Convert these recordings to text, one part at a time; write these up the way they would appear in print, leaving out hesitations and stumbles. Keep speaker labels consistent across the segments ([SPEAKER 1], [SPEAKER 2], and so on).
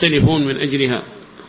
[SPEAKER 1] ويختلفون من أجلها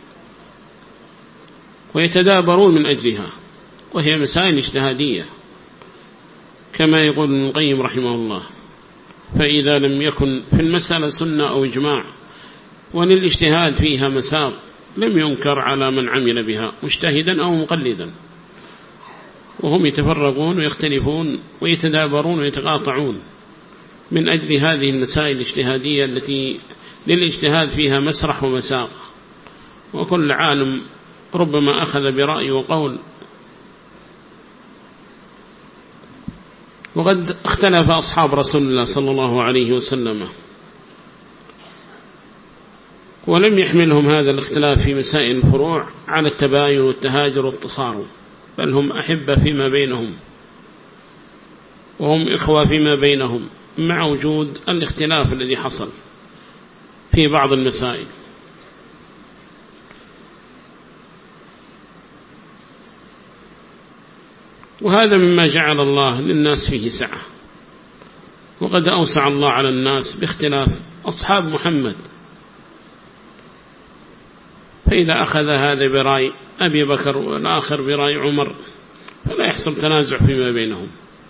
[SPEAKER 1] ويتدابرون من أجلها، وهي مسائل اجتهادية كما يقول ابن القيم رحمه الله. فإذا لم يكن في المسألة سنة أو إجماع وللاجتهاد فيها مساق لم ينكر على من عمل بها مجتهدا أو مقلدا، وهم يتفرقون ويختلفون ويتدابرون ويتقاطعون من أجل هذه المسائل الاجتهادية التي للاجتهاد فيها مسرح ومساق، وكل عالم ربما أخذ برأي وقول. وقد اختلف أصحاب رسول الله صلى الله عليه وسلم ولم يحملهم هذا الاختلاف في مسائل الفروع على التباين والتهاجر والتصارم، بل هم أحبة فيما بينهم وهم إخوة فيما بينهم مع وجود الاختلاف الذي حصل في بعض المسائل. وهذا مما جعل الله للناس فيه سعة، وقد أوسع الله على الناس باختلاف أصحاب محمد، فإذا أخذ هذا برأي أبي بكر والآخر برأي عمر فلا يحصل تنازع فيما بينهم،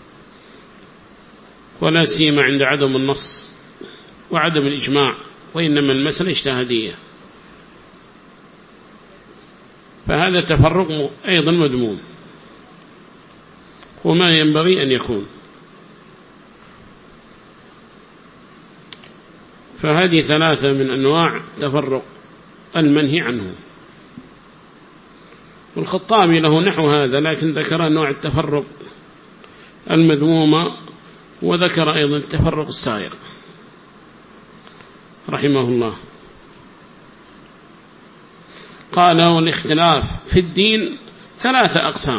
[SPEAKER 1] ولا سيما عند عدم النص وعدم الإجماع، وإنما المسألة اجتهادية، فهذا تفرق أيضا مذموم وما ينبغي أن يكون. فهذه ثلاثة من أنواع تفرق المنهي عنه. والخطابي له نحو هذا، لكن ذكر أنواع التفرق المذمومة وذكر أيضا التفرق السائر رحمه الله. قال والاختلاف في الدين ثلاثة أقسام: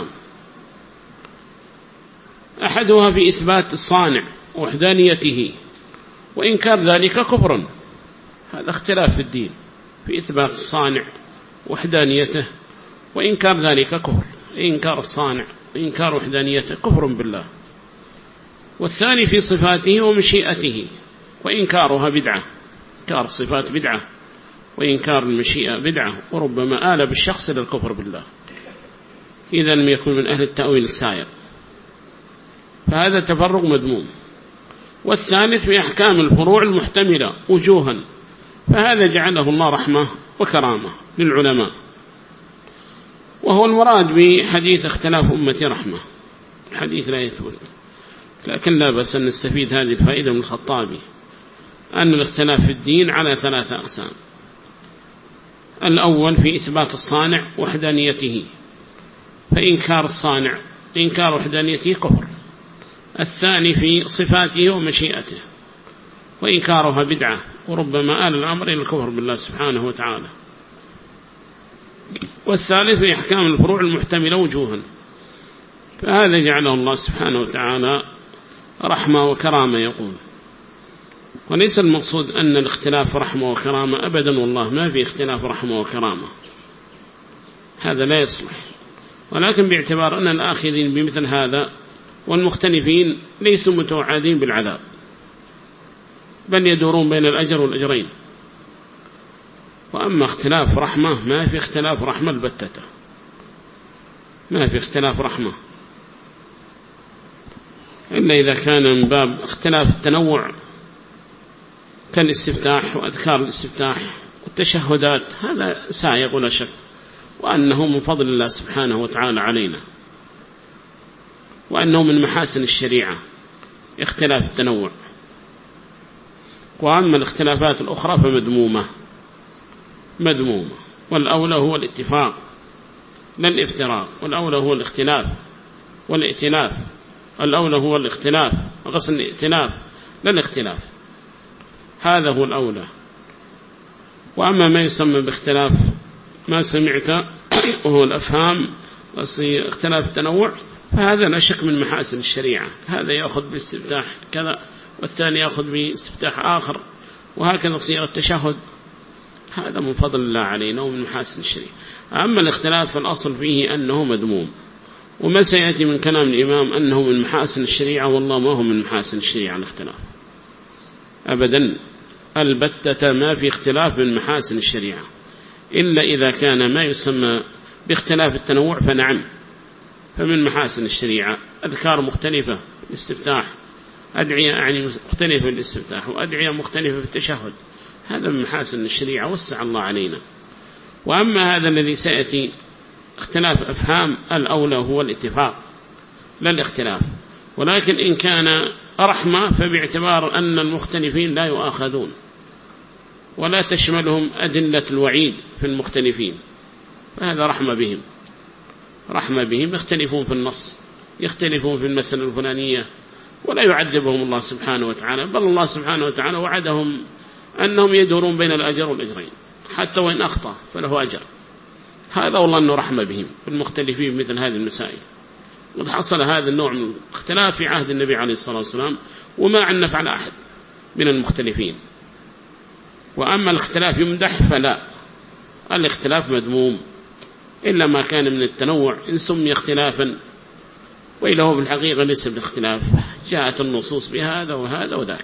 [SPEAKER 1] أحدها في إثبات الصانع وحدانيته وإنكار ذلك كفر. هذا اختلاف في الدين في إثبات الصانع وحدانيته وإنكار ذلك كفر، إنكار الصانع وإنكار وحدانيته كفر بالله. والثاني في صفاته ومشيئته وإنكارها بدعة، إنكار الصفات بدعة وإنكار المشيئة بدعة، وربما آل بالشخص للكفر بالله إذا لم يكن من أهل التأويل السائر، فهذا تفرق مذموم. والثالث في أحكام الفروع المحتملة وجوها، فهذا جعله الله رحمة وكرامة للعلماء، وهو المراد بحديث اختلاف أمتي رحمة. الحديث لا يثبت، لكن لا بأس أن نستفيد هذه الفائدة من الخطابي، أن الاختلاف في الدين على ثلاثة أقسام: الأول في إثبات الصانع وحدانيته، فإنكار الصانع إنكار وحدانيته كفر. الثاني في صفاته ومشيئته وإنكارها بدعة، وربما آل الأمر إلى الكفر بالله سبحانه وتعالى. والثالث في أحكام الفروع المحتملة وجوها، فهذا جعله الله سبحانه وتعالى رحمة وكرامة يقول. وليس المقصود أن الاختلاف رحمة وكرامة أبدا، والله ما في اختلاف رحمة وكرامة، هذا لا يصلح، ولكن باعتبار أن الآخذين بمثل هذا والمختلفين ليسوا متوعدين بالعذاب، بل يدورون بين الأجر والأجرين. وأما اختلاف رحمة ما في اختلاف رحمة البتة، ما في اختلاف رحمة، إلا إذا كان من باب اختلاف التنوع كالاستفتاح وأذكار الاستفتاح والتشهدات، هذا سائغ ولا شك، وأنه من فضل الله سبحانه وتعالى علينا، وأنه من محاسن الشريعة اختلاف التنوع. وأما الاختلافات الأخرى فمذمومة مذمومة، والأولى هو الاتفاق لا الافتراق، والأولى هو الاختلاف والائتلاف، الأولى هو الاختلاف وغصن الائتلاف لا الاختلاف، هذا هو الأولى. وأما ما يسمى باختلاف ما سمعت وهو الأفهام اختلاف التنوع، فهذا لا شك من محاسن الشريعة، هذا يأخذ باستفتاح كذا والثاني يأخذ باستفتاح آخر، وهكذا صيغ التشهد، هذا من فضل الله علينا ومن محاسن الشريعة. أما الاختلاف فالأصل فيه أنه مذموم، وما سيأتي من كلام الإمام أنه من محاسن الشريعة، والله ما هو من محاسن الشريعة الاختلاف أبدا، البتة ما في اختلاف من محاسن الشريعة، إلا إذا كان ما يسمى باختلاف التنوع فنعم، فمن محاسن الشريعة أذكار مختلفة الاستفتاح، أدعية يعني مختلفة الاستفتاح، وأدعية مختلفة في التشهد، هذا من محاسن الشريعة وسع الله علينا. وأما هذا الذي سيأتي اختلاف أفهام، الأولى هو الاتفاق لا الاختلاف، ولكن إن كان رحمة فباعتبار أن المختلفين لا يؤاخذون ولا تشملهم أدلة الوعيد في المختلفين، فهذا رحمة بهم يختلفون في النص، يختلفون في المسألة الفلانية، ولا يعذبهم الله سبحانه وتعالى، بل الله سبحانه وتعالى وعدهم أنهم يدورون بين الأجر والأجرين، حتى وإن أخطأ فله أجر. هذا والله أنه رحمة بهم المختلفين مثل هذه المسائل. وقد حصل هذا النوع من الاختلاف في عهد النبي عليه الصلاة والسلام، وما عنف على أحد من المختلفين. وأما الاختلاف يمدح فلا، الاختلاف مذموم إلا ما كان من التنوع إن سمي اختلافا، وإلا هو بالحقيقة ليس بالاختلاف، جاءت النصوص بهذا وهذا وذاك.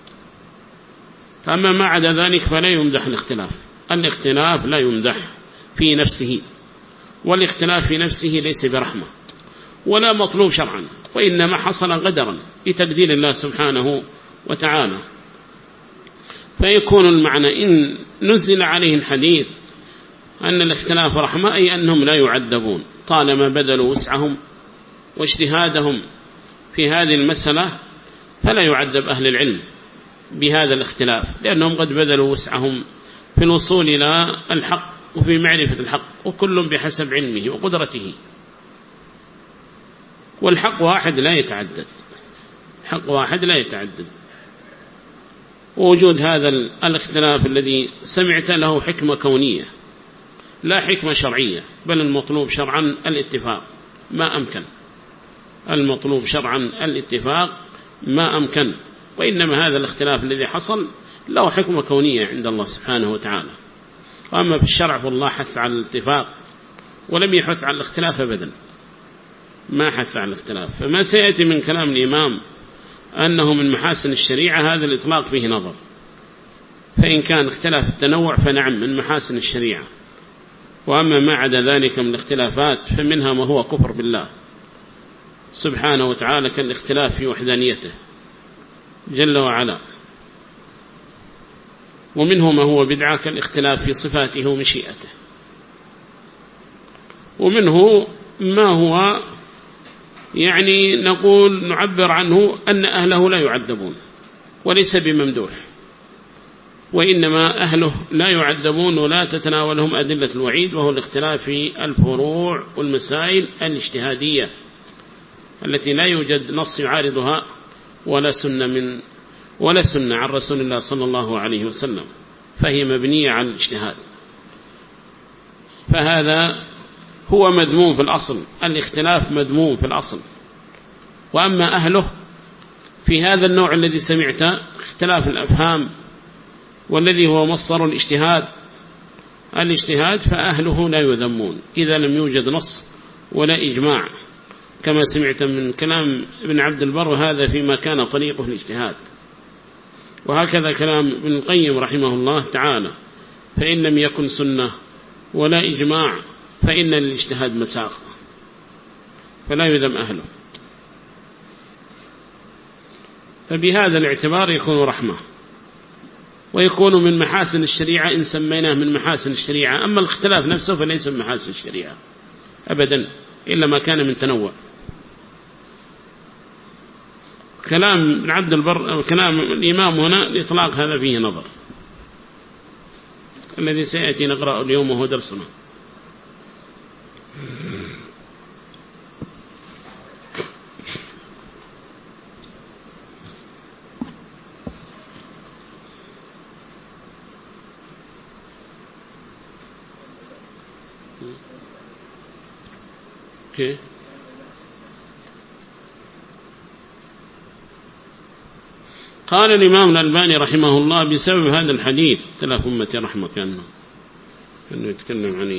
[SPEAKER 1] فأما ما عدا ذلك فلا يمدح الاختلاف لا يمدح في نفسه، والاختلاف في نفسه ليس برحمة ولا مطلوب شرعا، وإنما حصل قدرا بتقدير الله سبحانه وتعالى. فيكون المعنى إن نزل عليه الحديث أن الاختلاف رحمة، أي أنهم لا يعذبون طالما بذلوا وسعهم واجتهادهم في هذه المسألة، فلا يعذب أهل العلم بهذا الاختلاف، لأنهم قد بذلوا وسعهم في الوصول إلى الحق وفي معرفة الحق، وكل بحسب علمه وقدرته. والحق واحد لا يتعدد، حق واحد لا يتعدد. ووجود هذا الاختلاف الذي سمعت له حكمة كونية لا حكمة شرعية، بل المطلوب شرعا الاتفاق ما أمكن، المطلوب شرعا الاتفاق ما أمكن. وإنما هذا الاختلاف الذي حصل له حكمة كونية عند الله سبحانه وتعالى. وأما في الشرع فالله حث على الاتفاق ولم يحث على الاختلاف أبدا، ما حث على الاختلاف. فما سيأتي من كلام الإمام أنه من محاسن الشريعة، هذا الإطلاق فيه نظر، فإن كان اختلاف التنوع فنعم من محاسن الشريعة. وأما ما عدا ذلك من الاختلافات فمنها ما هو كفر بالله سبحانه وتعالى، كالاختلاف في وحدانيته جل وعلا، ومنه ما هو بدعة كالاختلاف في صفاته ومشيئته، ومنه ما هو يعني نقول نعبر عنه أن أهله لا يعذبون وليس بممدوح، وإنما أهله لا يعذبون ولا تتناولهم أدلة الوعيد، وهو الاختلاف في الفروع والمسائل الاجتهادية التي لا يوجد نص يعارضها ولا سنة عن رسول الله صلى الله عليه وسلم، فهي مبنية على الاجتهاد. فهذا هو مذموم في الأصل، الاختلاف مذموم في الأصل. وأما أهله في هذا النوع الذي سمعت اختلاف الأفهام والذي هو مصدر الاجتهاد، فأهله لا يذمون إذا لم يوجد نص ولا إجماع، كما سمعت من كلام ابن عبد البر، وهذا فيما كان طريقه الاجتهاد. وهكذا كلام ابن القيم رحمه الله تعالى، فإن لم يكن سنة ولا إجماع فإن الاجتهاد مساق، فلا يذم أهله. فبهذا الاعتبار يكون رحمة، ويكون من محاسن الشريعة إن سميناه من محاسن الشريعة. أما الاختلاف نفسه فليس من محاسن الشريعة أبدا، إلا ما كان من تنوع. كلام ابن عبد البر كلام الإمام هنا الإطلاق هذا فيه نظر، الذي سيأتي نقرأ اليوم وهو درسنا. Okay. قال الإمام الألباني رحمه الله بسبب هذا الحديث تلف أمة رحمة، كأنه يتكلم عنه.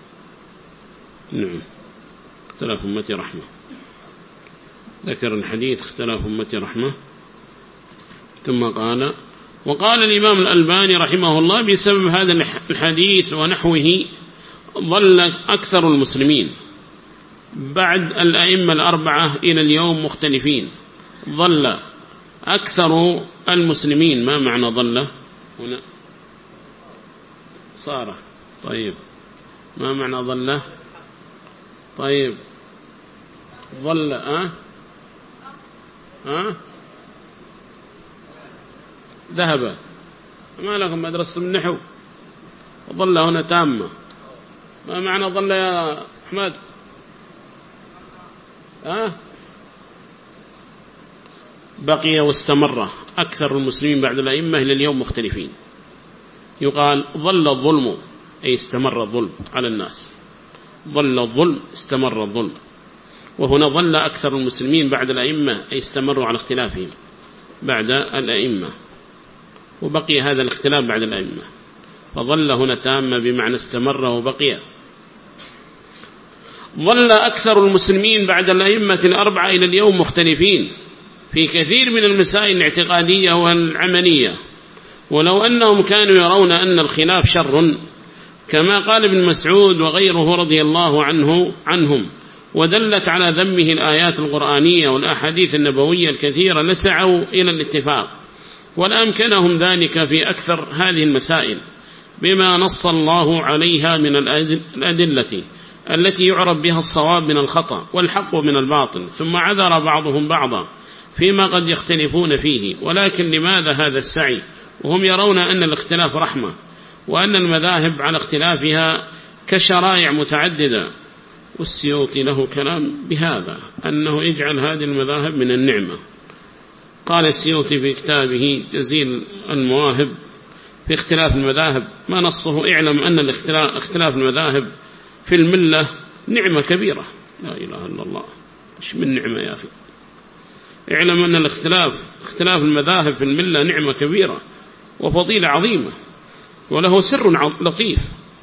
[SPEAKER 1] نعم، اختلاف أمة رحمة، ذكر الحديث اختلاف أمة رحمة، ثم قال وقال الإمام الألباني رحمه الله بسبب هذا الحديث ونحوه ظل أكثر المسلمين بعد الأئمة الأربعة إلى اليوم مختلفين. ظل أكثر المسلمين، ما معنى ظل هنا؟ صار. طيب ما معنى ظل؟ طيب ظل ذهب. ما لكم مدرسة من نحو؟ ظل هنا تامة. ما معنى ظل يا أحمد؟ بقي واستمر. أكثر المسلمين بعد الأئمة إلى اليوم مختلفين. يقال ظل الظلم أي استمر الظلم على الناس. ظل الظلم استمر الظلم. وهنا ظل أكثر المسلمين بعد الأئمة أي استمروا على اختلافهم بعد الأئمة، وبقي هذا الاختلاف بعد الأئمة. فظل هنا تامة بمعنى استمر وبقي. ظل أكثر المسلمين بعد الأئمة الأربعة إلى اليوم مختلفين في كثير من المسائل الاعتقادية والعملية، ولو أنهم كانوا يرون أن الخلاف شر كما قال ابن مسعود وغيره رضي الله عنهم، ودلت على ذمه الآيات القرآنية والأحاديث النبوية الكثيرة لسعوا إلى الاتفاق، ولأمكنهم ذلك في أكثر هذه المسائل بما نص الله عليها من الأدلة التي يعرف بها الصواب من الخطأ والحق من الباطل، ثم عذر بعضهم بعضا فيما قد يختلفون فيه. ولكن لماذا هذا السعي وهم يرون أن الاختلاف رحمة، وأن المذاهب على اختلافها كشرائع متعددة؟ والسيوطي له كلام بهذا، أنه يجعل هذه المذاهب من النعمة. قال السيوطي في كتابه جزيل المواهب في اختلاف المذاهب ما نصه: اعلم أن اختلاف المذاهب في الملة نعمة كبيرة. لا إله إلا الله، إيش من نعمة يا أخي؟ اعلم أن اختلاف المذاهب في الملة نعمة كبيرة وفضيلة عظيمة، وله سر لطيف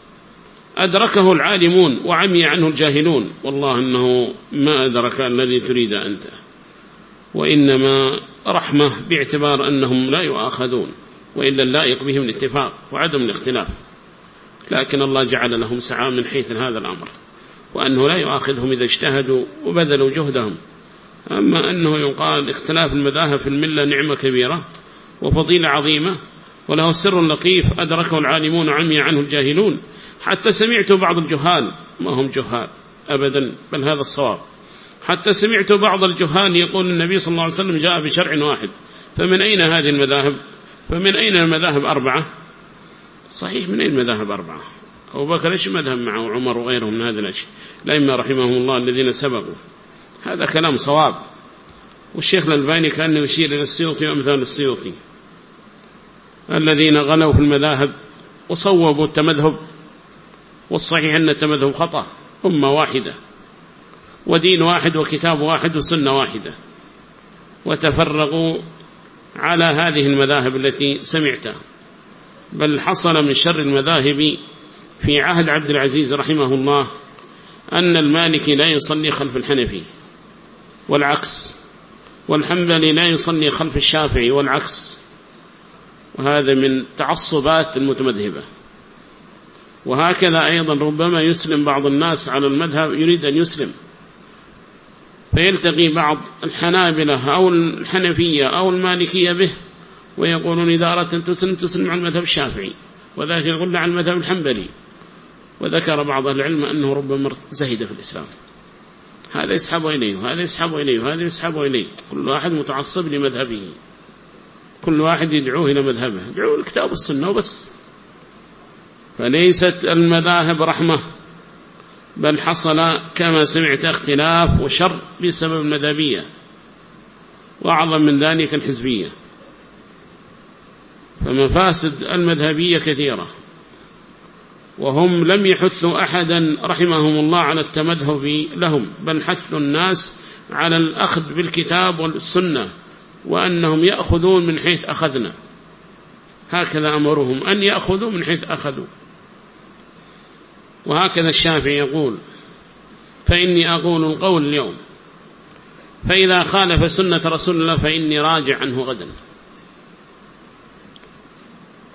[SPEAKER 1] أدركه العالمون وعمي عنه الجاهلون. والله أنه ما أدرك الذي تريد أنت، وإنما رحمة باعتبار أنهم لا يؤاخذون، وإلا اللائق بهم الاتفاق وعدم الاختلاف. لكن الله جعل لهم سعى من حيث هذا الأمر، وأنه لا يؤاخذهم إذا اجتهدوا وبذلوا جهدهم. أما أنه يقال اختلاف المذاهب في الملة نعمة كبيرة وفضيلة عظيمة وله سر لطيف أدركه العالمون وعمي عنه الجاهلون. حتى سمعت بعض الجهال، ما هم جهال أبدا بل هذا الصواب، حتى سمعت بعض الجهال يقول النبي صلى الله عليه وسلم جاء بشرع واحد، فمن أين هذه المذاهب؟ فمن أين المذاهب أربعة؟ صحيح، من أين المذاهب أربعة؟ أبو بكر إيش مذهب معه وعمر وغيرهم من هذا الأشياء الأئمة رحمهم الله الذين سبقوا. هذا كلام صواب. والشيخ الألباني كان يشير إلى السيوطي وأمثال السيوطي الذين غلوا في المذاهب وصوبوا التمذهب، والصحيح أن التمذهب خطأ. أمة واحدة ودين واحد وكتاب واحد وسنة واحدة، وتفرقوا على هذه المذاهب التي سمعتها. بل حصل من شر المذاهب في عهد عبد العزيز رحمه الله أن المالكي لا يصلي خلف الحنفي والعكس، والحنبلي لا يصلي خلف الشافعي والعكس، وهذا من تعصبات المتمذهبة. وهكذا أيضا ربما يسلم بعض الناس على المذهب، يريد أن يسلم فيلتقي بعض الحنابلة أو الحنفية أو المالكية به ويقولون إذا أردت أن تسلم على المذهب الشافعي، وذاك يقول على المذهب الحنبلي. وذكر بعض العلم أنه ربما زهد في الإسلام، هذا يسحب إليه وهذا يسحب إليه وهذا يسحب إليه، كل واحد متعصب لمذهبه، كل واحد يدعوه إلى مذهبه، يدعوه الكتاب والسنة وبس. فليست المذاهب رحمة، بل حصل كما سمعت اختلاف وشر بسبب المذهبية، وأعظم من ذلك الحزبية. فمفاسد المذهبية كثيرة، وهم لم يحثوا أحدا رحمهم الله على التمذهب لهم، بل حثوا الناس على الأخذ بالكتاب والسنة، وأنهم يأخذون من حيث أخذنا. هكذا أمرهم أن يأخذوا من حيث أخذوا. وهكذا الشافعي يقول: فإني أقول القول اليوم، فإذا خالف سنة رسول الله فإني راجع عنه غدا.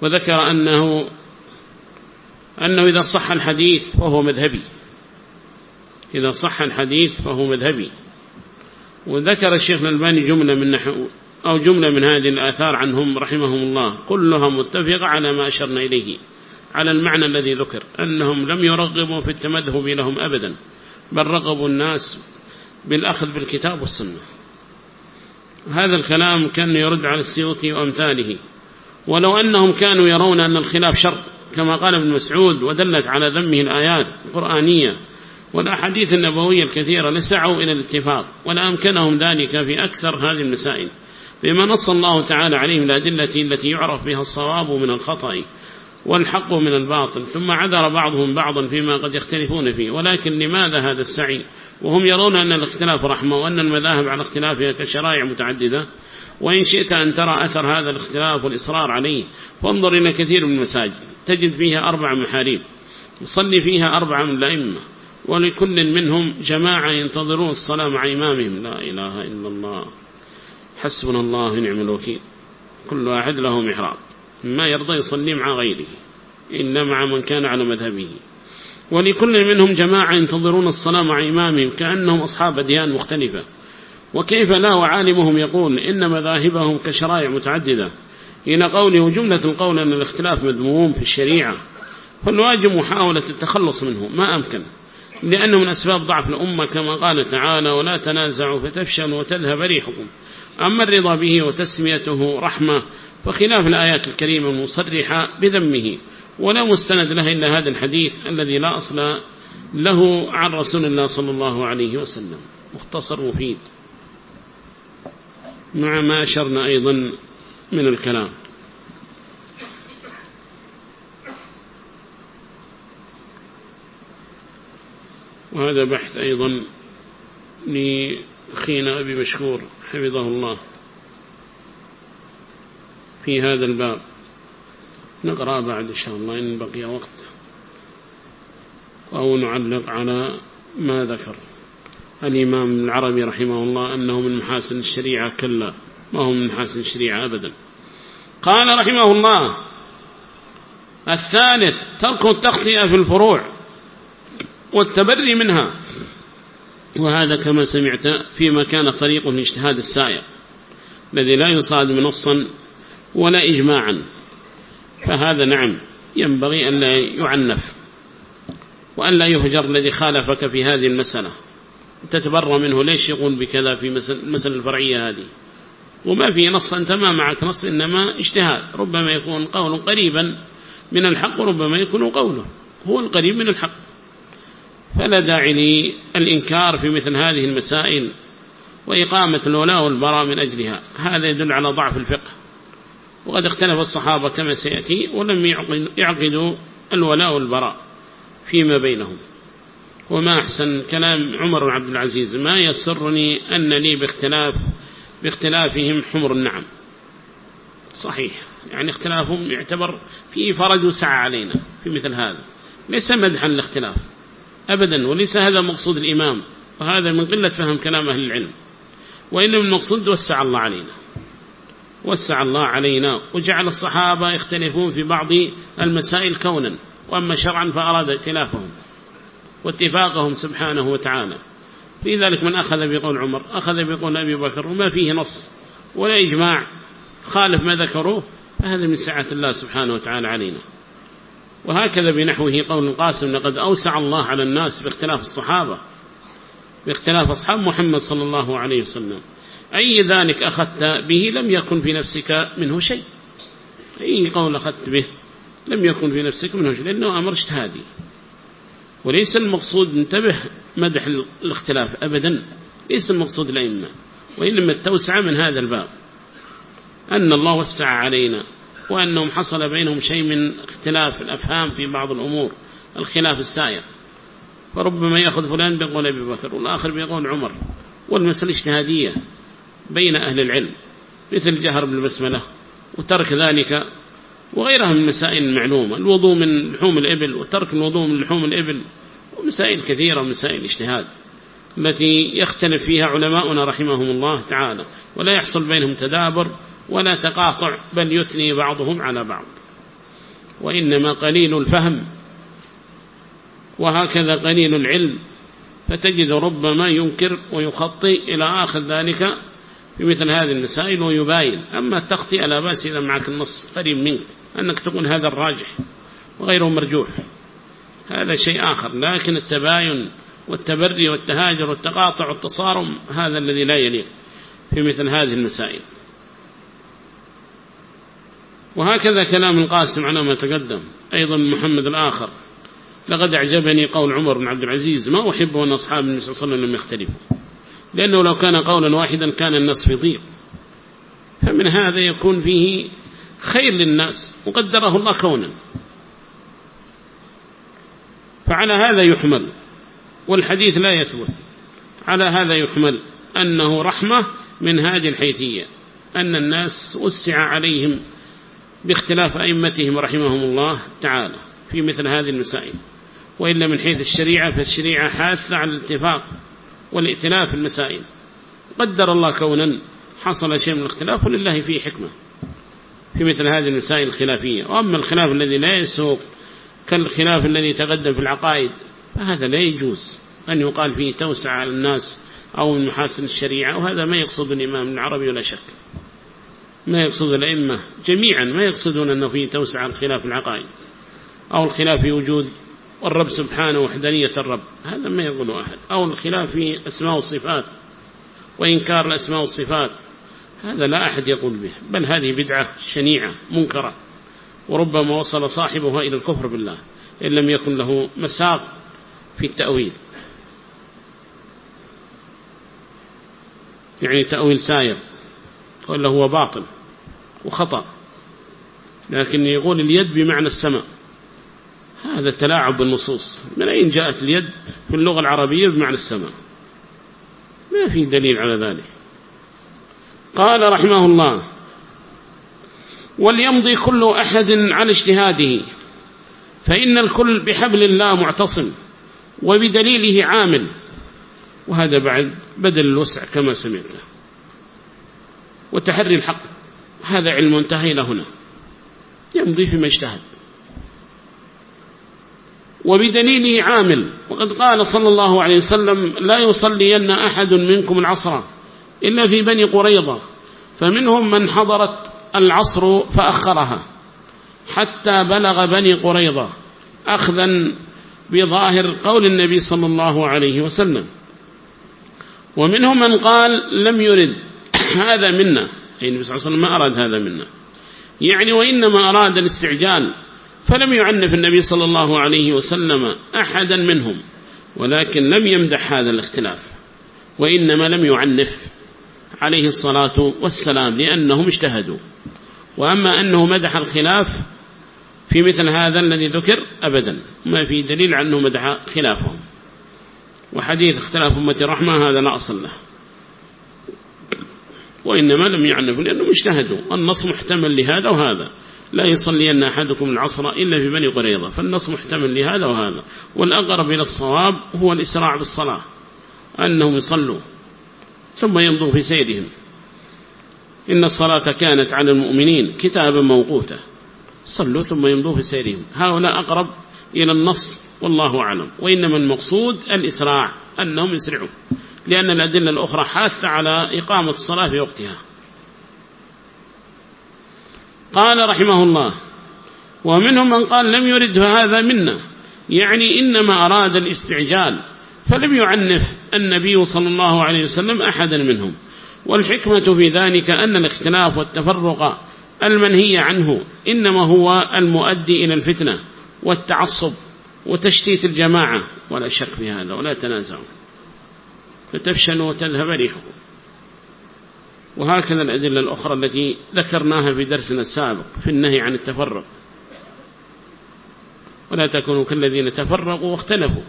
[SPEAKER 1] وذكر أنه إذا صح الحديث فهو مذهبي، إذا صح الحديث فهو مذهبي. وذكر الشيخ الألباني جملة من هذه الآثار عنهم رحمهم الله كلها متفقة على ما أشرنا إليه، على المعنى الذي ذكر، أنهم لم يرغبوا في التمذهب لهم أبدا، بل رغبوا الناس بالأخذ بالكتاب والسنة. هذا الكلام كان يرد على السيوطي وأمثاله. ولو أنهم كانوا يرون أن الخلاف شر كما قال ابن مسعود ودلت على ذمه الآيات القرآنية والأحاديث النبوية الكثيرة لسعوا إلى الاتفاق، ولا أمكنهم ذلك في أكثر هذه المسائل، بما نص الله تعالى عليهم الأدلة التي يعرف بها الصواب من الخطأ والحق من الباطل، ثم عذر بعضهم بعضا فيما قد يختلفون فيه. ولكن لماذا هذا السعي وهم يرون أن الاختلاف رحمة، وأن المذاهب على اختلافها كشرائع متعددة؟ وإن شئت أن ترى أثر هذا الاختلاف والإصرار عليه فانظر إلى كثير من المساجد تجد فيها 4 محاريب يصلي فيها 4 من الأئمة، ولكل منهم جماعة ينتظرون الصلاة مع إمامهم. لا إله إلا الله، حسبنا الله ونعم الوكيل. كل واحد له محراب، ما يرضى يصلي مع غيره إلا مع من كان على مذهبه، ولكل منهم جماعة ينتظرون الصلاة مع إمامهم كأنهم أصحاب أديان مختلفة. وكيف لا وعالمهم يقول إن مذاهبهم كشرائع متعددة، إن قوله جملة القول أن الاختلاف مذموم في الشريعة، فالواجب محاولة التخلص منه ما أمكن، لأنه من أسباب ضعف الأمة كما قال تعالى ولا تنازعوا فتفشلوا وتذهب ريحكم. أما الرضا به وتسميته رحمة فخلاف الآيات الكريمة المصرحة بذمه، ولا مستند له إلا هذا الحديث الذي لا أصل له عن رسول الله صلى الله عليه وسلم. مختصر مفيد مع ما أشرنا أيضا من الكلام. وهذا بحث أيضا لأخينا أبي مشكور حفظه الله في هذا الباب، نقرأ بعد إن شاء الله إن بقي وقت، أو نعلق على ما ذكر الإمام العربي رحمه الله أنه من محاسن الشريعة. كلا، ما هو من محاسن الشريعة أبدا. قال رحمه الله: الثالث ترك التخطئة في الفروع والتبري منها، وهذا كما سمعت فيما كان طريق الاجتهاد السائر الذي لا يصادم نصا ولا إجماعا، فهذا نعم ينبغي أن لا يعنف وأن لا يهجر الذي خالفك في هذه المسألة، تتبرى منه ليش يقول بكذا في مسألة الفرعية هذه، وما في نص أنت ما معك نص، إنما اجتهاد، ربما يكون قول قريبا من الحق وربما يكون قوله هو القريب من الحق، فلا داعي للإنكار في مثل هذه المسائل وإقامة الولاء والبراء من أجلها. هذا يدل على ضعف الفقه، وقد اختلف الصحابة كما سيأتي ولم يعقدوا الولاء والبراء فيما بينهم. وما أحسن كلام عمر بن عبد العزيز: ما يسرني أن لي باختلافهم حمر النعم. صحيح، يعني اختلافهم يعتبر فيه فرج وسعة علينا في مثل هذا، ليس مدحا الاختلاف أبدا، وليس هذا مقصود الإمام، وهذا من قلة فهم كلام أهل العلم، وإنما المقصود وسع الله علينا، وسع الله علينا وجعل الصحابة يختلفون في بعض المسائل كونا، وأما شرعا فأراد ائتلافهم واتفاقهم سبحانه وتعالى. في ذلك من أخذ بقول عمر أخذ بقول أبي بكر، وما فيه نص ولا إجماع خالف ما ذكروه، فهذا من سعة الله سبحانه وتعالى علينا. وهكذا بنحوه قول القاسم: لقد أوسع الله على الناس باختلاف الصحابة، باختلاف أصحاب محمد صلى الله عليه وسلم. أي ذلك أخذت به لم يكن في نفسك منه شيء، أي قول أخذت به لم يكن في نفسك منه شيء، لأنه أمر اجتهادي، وليس المقصود انتبه مدح الاختلاف أبدا، ليس المقصود الأئمة، وإنما التوسع من هذا الباب أن الله وسع علينا، وأنهم حصل بينهم شيء من اختلاف الأفهام في بعض الأمور، الخلاف السائر، فربما يأخذ فلان بيقول أبي بكر والآخر بيقول عمر، والمسألة اجتهادية بين أهل العلم، مثل الجهر بالبسملة وترك ذلك وغيرها من المسائل المعلومة، الوضوء من لحوم الإبل وترك الوضوء من لحوم الإبل، ومسائل كثيرة مسائل اجتهاد التي يختلف فيها علماؤنا رحمهم الله تعالى، ولا يحصل بينهم تدابر ولا تقاطع، بل يثني بعضهم على بعض. وإنما قليل الفهم، وهكذا قليل العلم، فتجد ربما ينكر ويخطئ إلى آخر ذلك في مثل هذه المسائل ويباين. أما التخطئ لا بأس إذا معك النص قريب منك أنك تقول هذا الراجح وغيره مرجوح، هذا شيء آخر. لكن التباين والتبري والتهاجر والتقاطع والتصارم هذا الذي لا يليق في مثل هذه المسائل. وهكذا كلام القاسم على ما تقدم أيضا محمد الآخر: لقد أعجبني قول عمر بن عبد العزيز: ما أحب أن أصحاب النبي صلى الله عليه وسلم لم يختلفوا، لأنه لو كان قولا واحدا كان الناس في ضيق، فمن هذا يكون فيه خير للناس وقدره الله كونا، فعلى هذا يحمل. والحديث لا يثبت على هذا يحمل أنه رحمة من هذه الحيثية، أن الناس وسع عليهم باختلاف أئمتهم رحمهم الله تعالى في مثل هذه المسائل. وإلا من حيث الشريعة فالشريعة حاثة على الاتفاق والائتلاف في المسائل، قدر الله كونا حصل شيء من الاختلاف ولله فيه حكمة في مثل هذه المسائل الخلافية. وأما الخلاف الذي لا يسوق كالخلاف الذي تقدم في العقائد فهذا لا يجوز أن يقال فيه توسع على الناس أو من محاسن الشريعة، وهذا ما يقصد الإمام العربي ولا شك، ما يقصد الأئمة جميعا، ما يقصدون أنه فيه توسع على الخلاف العقائد أو الخلاف في وجود الرب سبحانه وحدانية الرب، هذا ما يقوله أحد، أو الخلاف في أسماء والصفات وإنكار الأسماء والصفات، هذا لا أحد يقول به، بل هذه بدعة شنيعة منكرة، وربما وصل صاحبها إلى الكفر بالله إن لم يكن له مساق في التأويل، يعني تأويل سائر ولا هو باطل وخطأ. لكن يقول اليد بمعنى السماء، هذا تلاعب بالنصوص. من أين جاءت اليد في اللغة العربية بمعنى السماء؟ ما في دليل على ذلك. قال رحمه الله: وليمضي كل أحد على اجتهاده، فإن الكل بحبل الله معتصم وبدليله عامل. وهذا بعد بدل الوسع كما سمعته، وتحري الحق، هذا علم انتهى إلى هنا، يمضي فيما اجتهد وبدليله عامل. وقد قال صلى الله عليه وسلم: لا يصلين أحد منكم العصر إلا في بني قريظة، فمنهم من حضرت العصر فأخرها حتى بلغ بني قريظة، أخذا بظاهر قول النبي صلى الله عليه وسلم. ومنهم من قال: لم يرد هذا منا، أي النبي صلى الله عليه وسلم ما أراد هذا منا، يعني وإنما أراد الاستعجال، فلم يعنف النبي صلى الله عليه وسلم أحدا منهم، ولكن لم يمدح هذا الاختلاف، وإنما لم يعنف عليه الصلاة والسلام لأنهم اجتهدوا. وأما أنه مدح الخلاف في مثل هذا الذي ذكر أبدا، ما في دليل على أنه مدح خلافهم. وحديث اختلاف أمة رحمة هذا لا أصل له، وإنما لم يعنفوا لأنهم اجتهدوا. النص محتمل لهذا وهذا: لا يصلين أحدكم العصر إلا في بني قريظة، فالنص محتمل لهذا وهذا. والأقرب إلى الصواب هو الإسراع بالصلاة، أنهم يصلوا ثم يمضوا في سيرهم، إن الصلاة كانت على المؤمنين كتابا موقوتا، صلوا ثم يمضوا في سيرهم. هؤلاء أقرب إلى النص والله أعلم. وإنما المقصود الإسراع، أنهم يسرعوا، لأن الأدلة الأخرى حاثة على إقامة الصلاة في وقتها. قال رحمه الله: ومنهم من قال: لم يرد هذا منا، يعني إنما أراد الاستعجال، فلم يعنف النبي صلى الله عليه وسلم أحدا منهم. والحكمة في ذلك أن الاختلاف والتفرق المنهي عنه إنما هو المؤدي إلى الفتنة والتعصب وتشتيت الجماعة، ولا شك في هذا، ولا تنازعوا فتفشلوا وتذهب ريحكم. وهكذا الأدلة الأخرى التي ذكرناها في درسنا السابق في النهي عن التفرق: ولا تكونوا كالذين تفرقوا واختلفوا،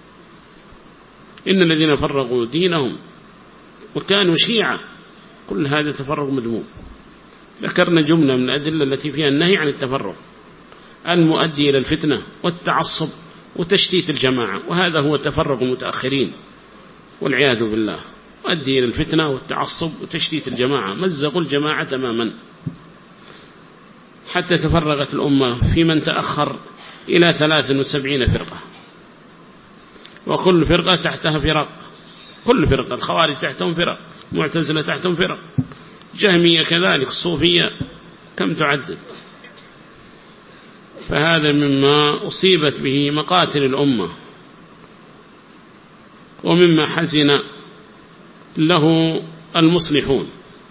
[SPEAKER 1] إن الذين فرقوا دينهم وكانوا شيعا، كل هذا تفرق مذموم. ذكرنا جملة من الأدلة التي فيها النهي عن التفرق المؤدي إلى الفتنة والتعصب وتشتيت الجماعة، وهذا هو تفرق المتأخرين والعياذ بالله، مؤدي إلى الفتنة والتعصب وتشتيت الجماعة، مزقوا الجماعة تماما. حتى تفرغت الأمة في من تأخر إلى 73 فرقة، وكل فرقة تحتها فرق، كل فرقة، الخوارج تحتهم فرق، معتزلة تحتهم فرق، جهمية كذلك، الصوفية، كم تعدد. فهذا مما أصيبت به مقاتل الأمة، ومما حزن له المصلحون.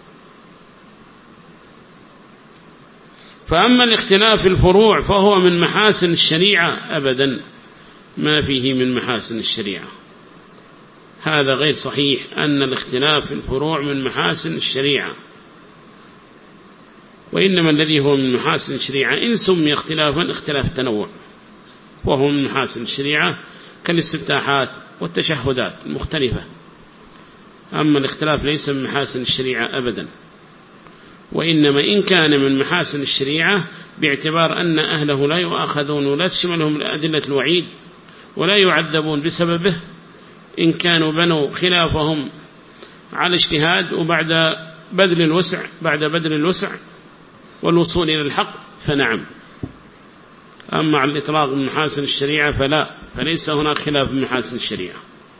[SPEAKER 1] فأما الاختلاف في الفروع فهو من محاسن الشريعة، أبدا ما فيه من محاسن الشريعة، هذا غير صحيح أن الاختلاف في الفروع من محاسن الشريعة، وإنما الذي هو من محاسن الشريعة إن سمي اختلافا اختلاف التنوع، وهو من محاسن الشريعة كالاستفتاحات والتشهدات المختلفة. أما الاختلاف ليس من محاسن الشريعة أبدا، وإنما إن كان من محاسن الشريعة باعتبار أن أهله لا يؤاخذون ولا تشملهم أدلة الوعيد ولا يعذبون بسببه، إن كانوا بنوا خلافهم على اجتهاد وبعد بذل الوسع والوصول إلى الحق فنعم. أما على الإطلاق من محاسن الشريعة فلا، فليس هناك خلاف من محاسن الشريعة،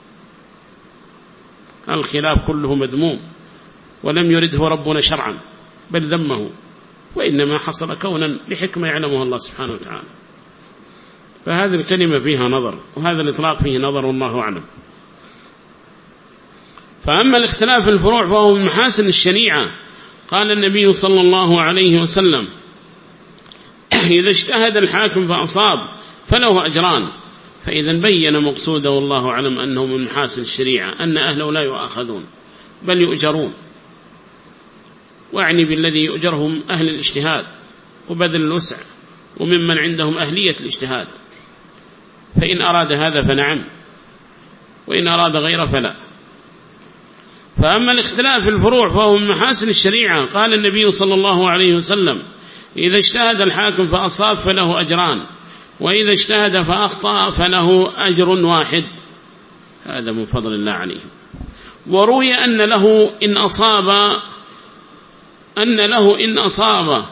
[SPEAKER 1] الخلاف كله مذموم ولم يرده ربنا شرعا بل ذمه، وإنما حصل كونا لحكمة يعلمها الله سبحانه وتعالى. فهذه الكلمة فيها نظر، وهذا الإطلاق فيه نظر والله أعلم. فأما الاختلاف في الفروع فهو من محاسن الشريعة. قال النبي صلى الله عليه وسلم: إذا اجتهد الحاكم فأصاب فله أجران. فإذا بين مقصوده والله أعلم أنه من محاسن الشريعة أن أهله لا يؤاخذون بل يؤجرون، وأعني بالذي يؤجرهم أهل الاجتهاد وبذل الوسع وممن عندهم أهلية الاجتهاد، فإن أراد هذا فنعم، وإن أراد غيره فلا. فأما الاختلاف في الفروع فهو من محاسن الشريعة. قال النبي صلى الله عليه وسلم: إذا اجتهد الحاكم فأصاب فله أجران، وإذا اجتهد فأخطأ فله أجر واحد، هذا من فضل الله عليه. وروي أن له إن أصاب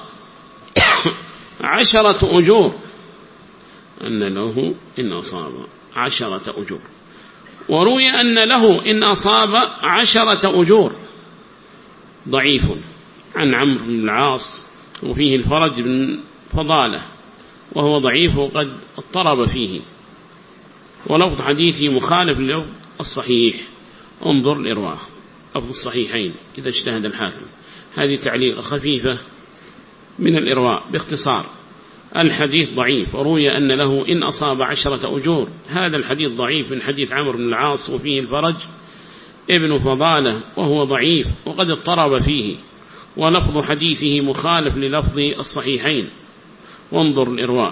[SPEAKER 1] 10 أجور، أن له إن أصاب 10 أجور. وروي أن له إن أصاب 10 أجور، ضعيف، عن عمرو بن العاص، وفيه الفرج بن فضالة، وهو ضعيف وقد اضطرب فيه، ولفظ حديثه مخالف للفظ الصحيح. انظر الإرواء، لفظ الصحيحين إذا اجتهد الحاكم. هذه تعليق خفيفة من الإرواء باختصار. الحديث ضعيف. وروي أن له إن أصاب 10 أجور، هذا الحديث ضعيف من حديث عمرو بن العاص، وفيه الفرج ابن فضالة، وهو ضعيف وقد اضطرب فيه، ولفظ حديثه مخالف للفظ الصحيحين. وانظر الإرواء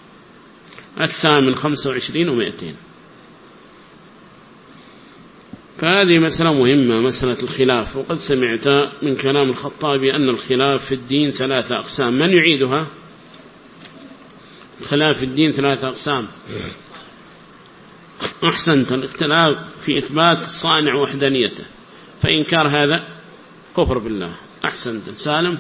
[SPEAKER 1] 25 و200. فهذه مسألة مهمة، مسألة الخلاف. وقد سمعت من كلام الخطابي أن الخلاف في الدين 3 أقسام. من يعيدها؟ الخلاف في الدين 3 أقسام. أحسنت. الاختلاف في إثبات الصانع وحدانيته، فإنكار هذا كفر بالله. أحسنت. سالم.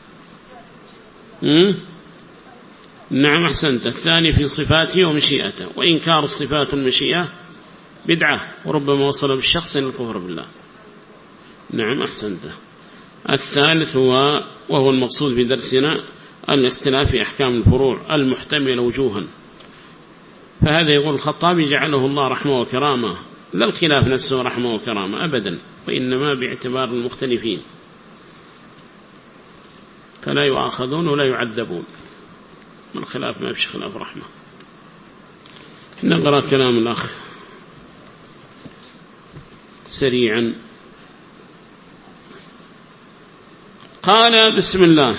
[SPEAKER 1] نعم أحسنت. الثاني في صفاته ومشيئته، وإنكار الصفات والمشيئة بدعة، وربما وصل بالشخص إلى الكفر بالله. نعم أحسنت. الثالث وهو المقصود في درسنا الاختلاف في أحكام الفروع المحتملة وجوها. فهذا يقول الخطابي جعله الله رحمة وكرامة، لا الخلاف نفسه رحمة وكرامة أبدا، وإنما باعتبار المختلفين، فلا يؤاخذون ولا يعذبون. الخلاف ما فيش خلاف رحمة. نقرأ كلام الأخ سريعا. قال: بسم الله.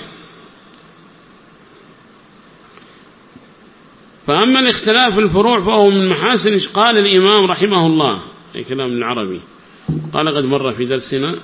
[SPEAKER 1] فأما الاختلاف في الفروع فهو من محاسن. قال الإمام رحمه الله، أي كلام العربي، قال قد مر في درسنا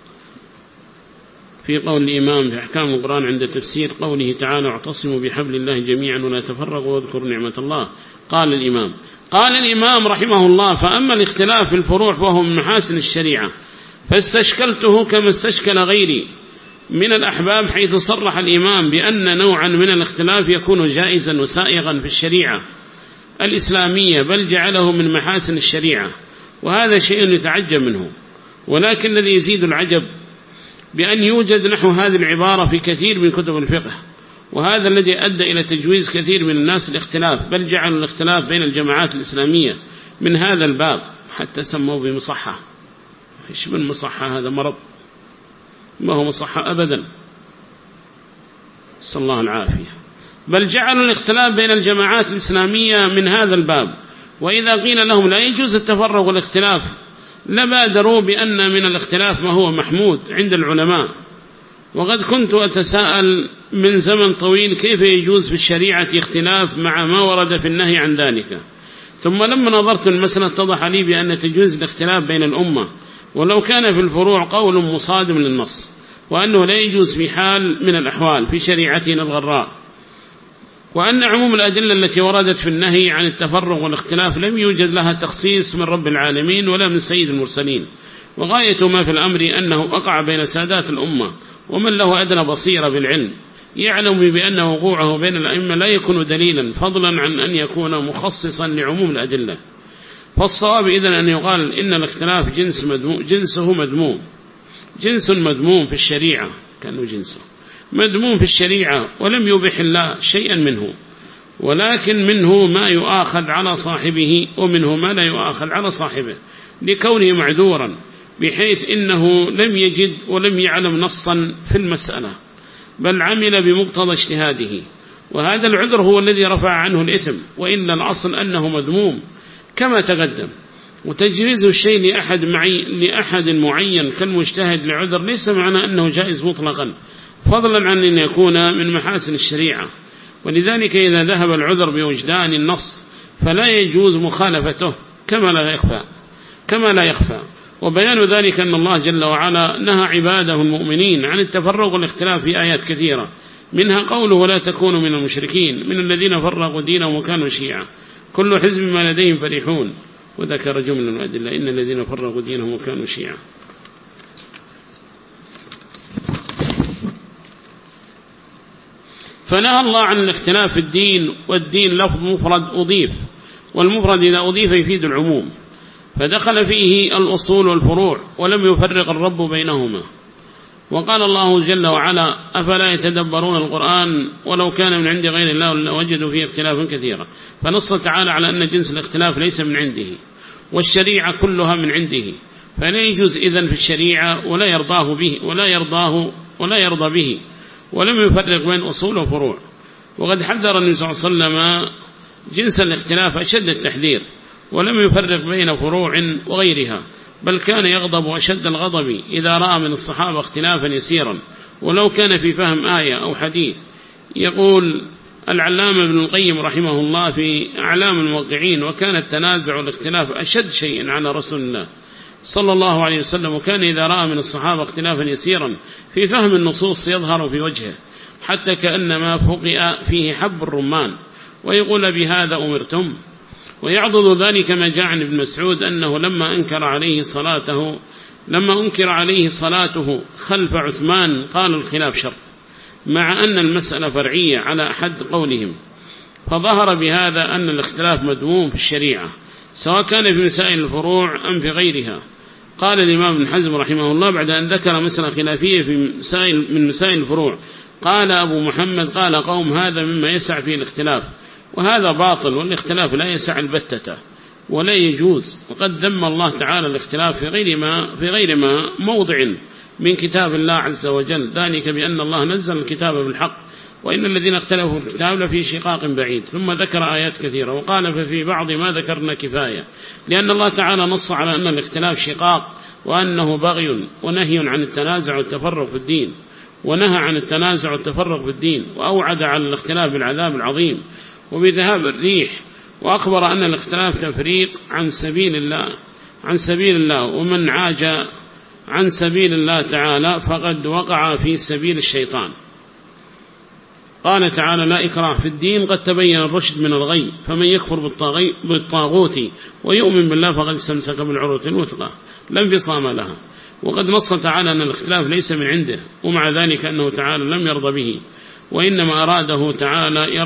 [SPEAKER 1] في قول الإمام في أحكام القرآن عند تفسير قوله تعالى: اعتصموا بحبل الله جميعا ولا تفرقوا واذكروا نعمة الله. قال الإمام رحمه الله: فأما الاختلاف في الفروع فهو من محاسن الشريعة، فاستشكلته كما استشكل غيري، من الأحباب، حيث صرح الإمام بأن نوعا من الاختلاف يكون جائزا وسائغا في الشريعة الإسلامية، بل جعله من محاسن الشريعة، وهذا شيء يتعجب منه. ولكن الذي يزيد العجب بأن يوجد نحو هذه العبارة في كثير من كتب الفقه، وهذا الذي أدى إلى تجويز كثير من الناس الاختلاف، بل جعلوا الاختلاف بين الجماعات الإسلامية من هذا الباب، حتى سموه بمصحة. إيش من مصحة؟ هذا مرض، ما هو مصحة أبدا، صلى الله العافية. بل جعلوا الاختلاف بين الجماعات الإسلامية من هذا الباب، وإذا قيل لهم لا يجوز التفرق والاختلاف لبادروا بأن من الاختلاف ما هو محمود عند العلماء. وقد كنت أتساءل من زمن طويل كيف يجوز في الشريعة اختلاف مع ما ورد في النهي عن ذلك، ثم لما نظرت المسألة اتضح لي بأن تجوز الاختلاف بين الأمة ولو كان في الفروع قول مصادم للنص، وأنه لا يجوز في حال من الأحوال في شريعتنا الغراء، وأن عموم الأدلة التي وردت في النهي عن التفرق والاختلاف لم يوجد لها تخصيص من رب العالمين ولا من سيد المرسلين، وغاية ما في الأمر أنه وقع بين سادات الأمة، ومن له أدنى بصيرة بالعلم يعلم بأن وقوعه بين الأئمة لا يكون دليلا، فضلا عن أن يكون مخصصا لعموم الأدلة. فالصواب إذن أن يقال إن الاختلاف جنسه مذموم، جنس مذموم في الشريعة، كأنه جنسه مذموم في الشريعة، ولم يبح الله شيئا منه، ولكن منه ما يؤاخذ على صاحبه ومنه ما لا يؤاخذ على صاحبه، لكونه معذورا بحيث إنه لم يجد ولم يعلم نصا في المسألة، بل عمل بمقتضى اجتهاده، وهذا العذر هو الذي رفع عنه الإثم، وإلا الأصل أنه مذموم كما تقدم. وتجويز الشيء لأحد معين كالمجتهد لعذر ليس معنى أنه جائز مطلقا، فضلا عن أن يكون من محاسن الشريعة. ولذلك إذا ذهب العذر بوجدان النص فلا يجوز مخالفته كما لا يخفى. وبيان ذلك أن الله جل وعلا نهى عباده المؤمنين عن التفرق والاختلاف في آيات كثيرة، منها قوله ولا تكونوا من المشركين من الذين فرقوا دينهم وكانوا شيعا كل حزب ما لديهم فرحون، وذكر جملة من الأدلة إن الذين فرقوا دينهم وكانوا شيعا. فنهى الله عن الاختلاف في الدين، والدين لفظ مفرد أضيف، والمفرد إذا أضيف يفيد العموم، فدخل فيه الأصول والفروع ولم يفرق الرب بينهما. وقال الله جل وعلا أفلا يتدبرون القرآن ولو كان من عند غير الله لوجدوا فيه اختلافا كثيرا، فنص تعالى على أن جنس الاختلاف ليس من عنده، والشريعة كلها من عنده، فلا يجوز إذن في الشريعة ولا يرضى به، ولم يفرق بين أصول وفروع. وقد حذر النبي صلى الله عليه وسلم جنس الاختلاف أشد التحذير، ولم يفرق بين فروع وغيرها، بل كان يغضب أشد الغضب إذا رأى من الصحابة اختلافا يسيرا ولو كان في فهم آية أو حديث. يقول العلامة ابن القيم رحمه الله في أعلام الموقعين وكان التنازع والاختلاف أشد شيء على رسول الله صلى الله عليه وسلم، وكان إذا رأى من الصحابة اختلافا يسيرا في فهم النصوص يظهر في وجهه حتى كأنما فقئ فيه حب الرمان، ويقول بهذا أمرتم. ويعضد ذلك ما جاء عن ابن مسعود أنه لما أنكر عليه صلاته خلف عثمان قال الخلاف شر، مع أن المسألة فرعية على أحد قولهم، فظهر بهذا أن الاختلاف مذموم في الشريعة سواء كان في مسائل الفروع أم في غيرها. قال الإمام ابن حزم رحمه الله بعد أن ذكر مسألة خلافية من مسائل الفروع، قال أبو محمد قال قوم هذا مما يسع فيه الاختلاف، وهذا باطل، والاختلاف لا يسع البتة ولا يجوز. وقد ذم الله تعالى الاختلاف في غير ما موضع من كتاب الله عز وجل، ذلك بأن الله نزل الكتاب بالحق وإن الذين اختلفوا في الكتاب لفي شقاق بعيد، ثم ذكر آيات كثيرة وقال ففي بعض ما ذكرنا كفاية، لأن الله تعالى نص على أن الاختلاف شقاق وأنه بغي ونهي عن التنازع والتفرق في الدين، ونهى عن التنازع والتفرق في الدين، وأوعد على الاختلاف بالعذاب العظيم وبذهاب الريح، وأخبر أن الاختلاف تفريق عن سبيل الله ومن عاج عن سبيل الله تعالى فقد وقع في سبيل الشيطان. قال تعالى لا إكراه في الدين قد تبين الرشد من الغي، فمن يكفر بالطاغوت ويؤمن بالله فقد استمسك بالعروة الوثقى لا انفصام لها. وقد نص تعالى أن الاختلاف ليس من عنده، ومع ذلك أنه تعالى لم يرضى به، وإنما أراده تعالى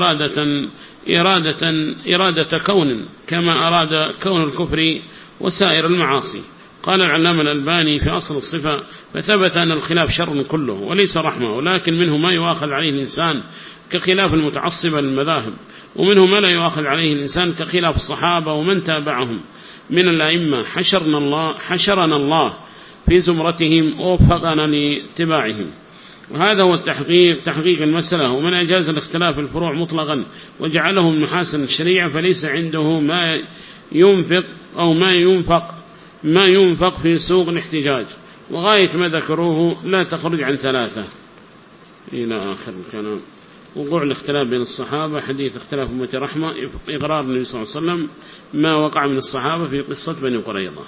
[SPEAKER 1] إرادة كون، كما أراد كون الكفر وسائر المعاصي. قال العلامة الألباني في أصل الصفة: فثبت أن الخلاف شر كله وليس رحمة، ولكن منه ما يؤاخذ عليه الإنسان كخلاف المتعصبة للمذاهب، ومنه ما لا يؤاخذ عليه الإنسان كخلاف الصحابة ومن تابعهم من الأئمة. حشرنا الله في زمرتهم ووفقنا لاتباعهم. وهذا هو تحقيق المسألة. ومن أجاز الاختلاف في الفروع مطلقا وجعله من محاسن الشريعة فليس عنده ما ينفق أو ما ينفق في سوق الاحتجاج، وغاية ما ذكروه لا تخرج عن 3 إلى آخر الكلام. وقوع الاختلاف بين الصحابة، حديث اختلاف أمة رحمة، إقرار النبي صلى الله عليه وسلم ما وقع من الصحابة في قصة بني قريظة.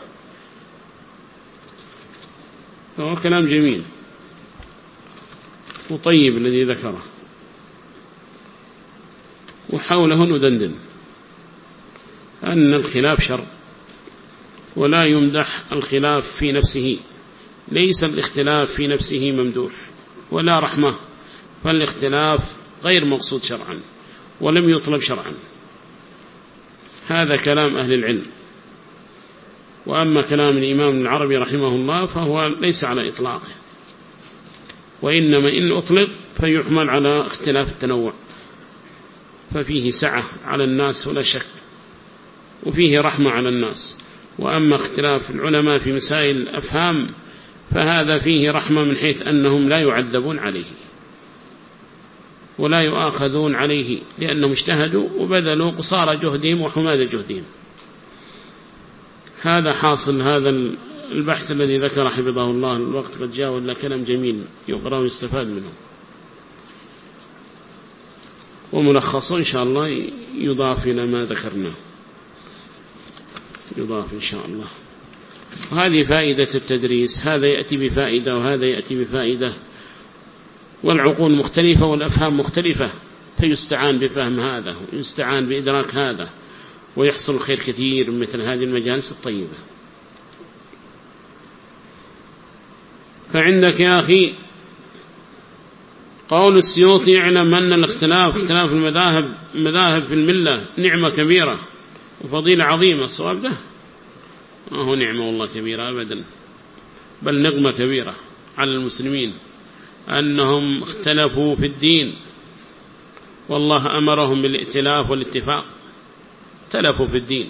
[SPEAKER 1] هو كلام جميل وطيب الذي ذكره، وحوله ندندن أن الخلاف شر، ولا يمدح الخلاف في نفسه، ليس الاختلاف في نفسه ممدوح ولا رحمة، فالاختلاف غير مقصود شرعا ولم يطلب شرعا. هذا كلام أهل العلم. وأما كلام الإمام العربي رحمه الله فهو ليس على إطلاقه، وإنما إن أطلق فيحمل على اختلاف التنوع، ففيه سعة على الناس ولا شك، وفيه رحمة على الناس. وأما اختلاف العلماء في مسائل الأفهام فهذا فيه رحمة من حيث أنهم لا يعذبون عليه ولا يؤاخذون عليه، لأنهم اجتهدوا وبذلوا قصارى جهدهم وحماد جهدهم. هذا حاصل هذا البحث الذي ذكر حفظه الله. الوقت قد جاء، ولا كلام جميل يقرأ ويستفاد منه، وملخص إن شاء الله يضاف إلى ما ذكرنا، يضاف إن شاء الله. وهذه فائدة التدريس، هذا يأتي بفائدة وهذا يأتي بفائدة، والعقول مختلفة والأفهام مختلفة، فيستعان بفهم هذا ويستعان بإدراك هذا، ويحصل خير كثير مثل هذه المجالس الطيبة. فعندك يا أخي قول السيوطي: اعلم أن اختلاف المذاهب في الملة نعمة كبيرة وفضيلة عظيمة. الصواب ده ما هو نعمة والله كبيرة أبدا، بل نقمة كبيرة على المسلمين أنهم اختلفوا في الدين، والله أمرهم بالائتلاف والاتفاق، اختلفوا في الدين.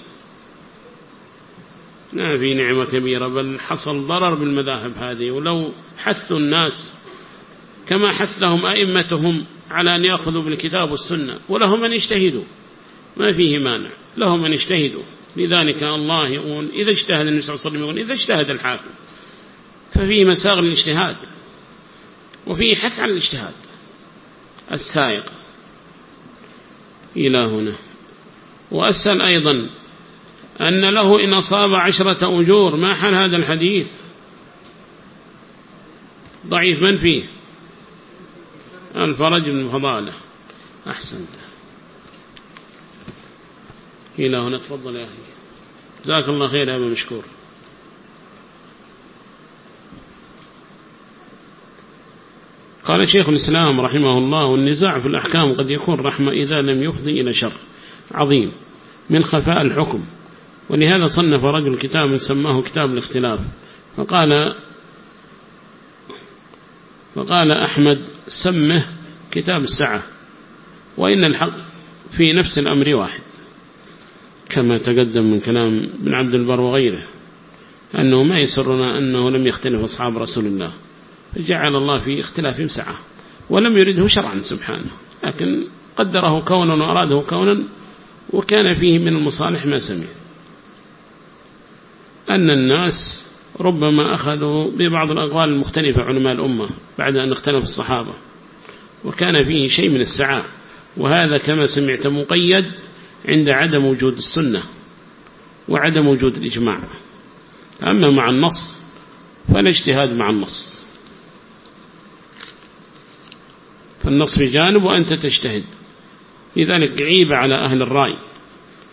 [SPEAKER 1] ما في نعمة كبيرة، بل حصل ضرر بالمذاهب هذه. ولو حثوا الناس كما حثهم أئمتهم على أن يأخذوا بالكتاب والسنة، ولهم أن يجتهدوا، ما فيه مانع، لهم أن يجتهدوا. لذلك الله يقول: إذا اجتهد النبي صلى الله عليه وسلم يقول: إذا اجتهد الحاكم. ففيه مساغ الاجتهاد، وفيه حث على الاجتهاد السائق إلى هنا. وأسأل أيضا أن له إن أصاب 10 أجور، ما حال هذا الحديث؟ ضعيف. من فيه؟ الفرج بن فضالة. أحسنت. إلى هنا. تفضل يا أخي، جزاك الله خير يا أبا مشكور. قال شيخ الإسلام رحمه الله: والنزاع في الأحكام قد يكون رحمة إذا لم يفضي إلى شر عظيم من خفاء الحكم. ولهذا صنف رجل كتاب سماه كتاب الاختلاف، فقال أحمد: سمه كتاب السعة، وإن الحق في نفس الأمر واحد، كما تقدم من كلام ابن عبد البر وغيره أنه ما يسرنا أنه لم يختلف أصحاب رسول الله، فجعل الله في اختلافهم سعة، ولم يرده شرعا سبحانه، لكن قدره كونا وأراده كونا، وكان فيه من المصالح ما سمع. أن الناس ربما أخذوا ببعض الأقوال المختلفة علماء الأمة بعد أن اختلف الصحابة، وكان فيه شيء من السعة، وهذا كما سمعت مقيد عند عدم وجود السنة وعدم وجود الإجماع. أما مع النص فالاجتهاد مع النص، فالنص في جانب وأنت تجتهد. لذلك عيب على أهل الرأي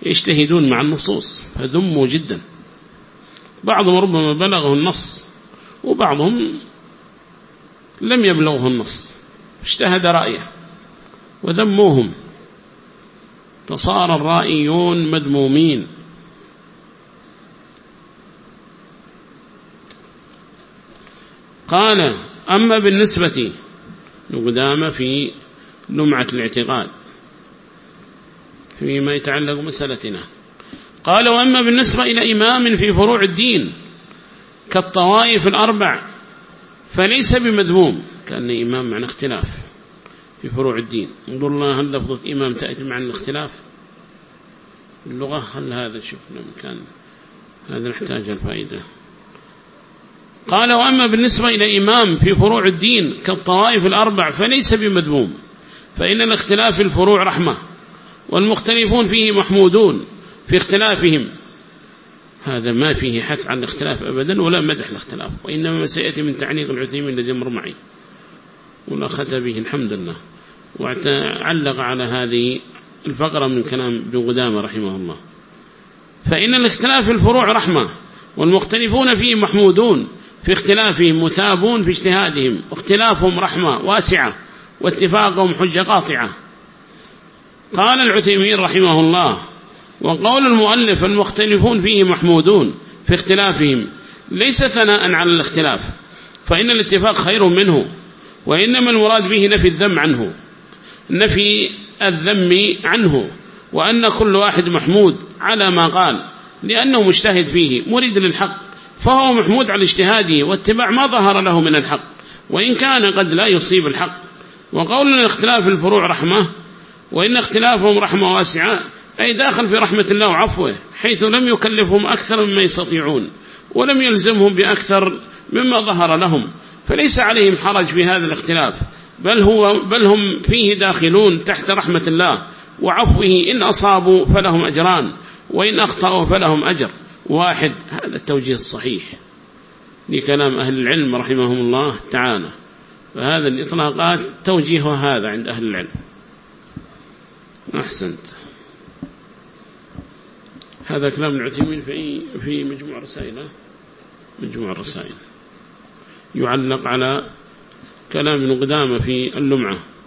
[SPEAKER 1] يجتهدون مع النصوص، فذموا جدا. بعضهم ربما بلغه النص وبعضهم لم يبلغه النص اجتهد رأيه وذموهم، فصار الرائيون مذمومين. قال: أما بالنسبة لقدامى في لمعة الاعتقاد فيما يتعلق مسألتنا، قال: وأما بالنسبة إلى إمام في فروع الدين كالطوائف الأربع فليس بمذموم، كأن إمام معنى اختلاف في فروع الدين. انظر الله، هل لفظة إمام تأتي معنى الاختلاف اللغة؟ هل هذا شفنا مكان هذا نحتاج الفائدة. قال: وأما بالنسبة إلى إمام في فروع الدين كالطوائف الأربع فليس بمذموم، فإن الاختلاف في الفروع رحمة، والمختلفون فيه محمودون في اختلافهم. هذا ما فيه حث عن الاختلاف أبدا ولا مدح الاختلاف، وإنما سيأتي من تعليق العثيمين الذي مر معي والأخذ به الحمد لله، وعلق على هذه الفقرة من كلام ابن قدامى رحمه الله. فإن الاختلاف في الفروع رحمة، والمختلفون فيه محمودون في اختلافهم مثابون في اجتهادهم، واختلافهم رحمة واسعة، واتفاقهم حجة قاطعة. قال العثيمين رحمه الله: وقول المؤلف المختلفون فيه محمودون في اختلافهم ليس ثناء على الاختلاف، فإن الاتفاق خير منه، وإنما المراد به نفي الذم عنه، نفي الذم عنه، وأن كل واحد محمود على ما قال، لأنه مجتهد فيه مريد للحق، فهو محمود على اجتهاده واتباع ما ظهر له من الحق، وإن كان قد لا يصيب الحق. وقول الاختلاف في الفروع رحمة، وإن اختلافهم رحمة واسعة، أي داخل في رحمة الله وعفوه، حيث لم يكلفهم أكثر مما يستطيعون، ولم يلزمهم بأكثر مما ظهر لهم، فليس عليهم حرج في هذا الاختلاف، بل هم فيه داخلون تحت رحمة الله وعفوه، إن أصابوا فلهم أجران، وإن أخطأوا فلهم أجر واحد. هذا التوجيه الصحيح لكلام أهل العلم رحمهم الله تعالى، فهذا الإطلاقات توجيه هذا عند أهل العلم. أحسنت. هذا كلام العثيمين في مجموع الرسائل يعلق على كلام ابن قدامى في اللمعة.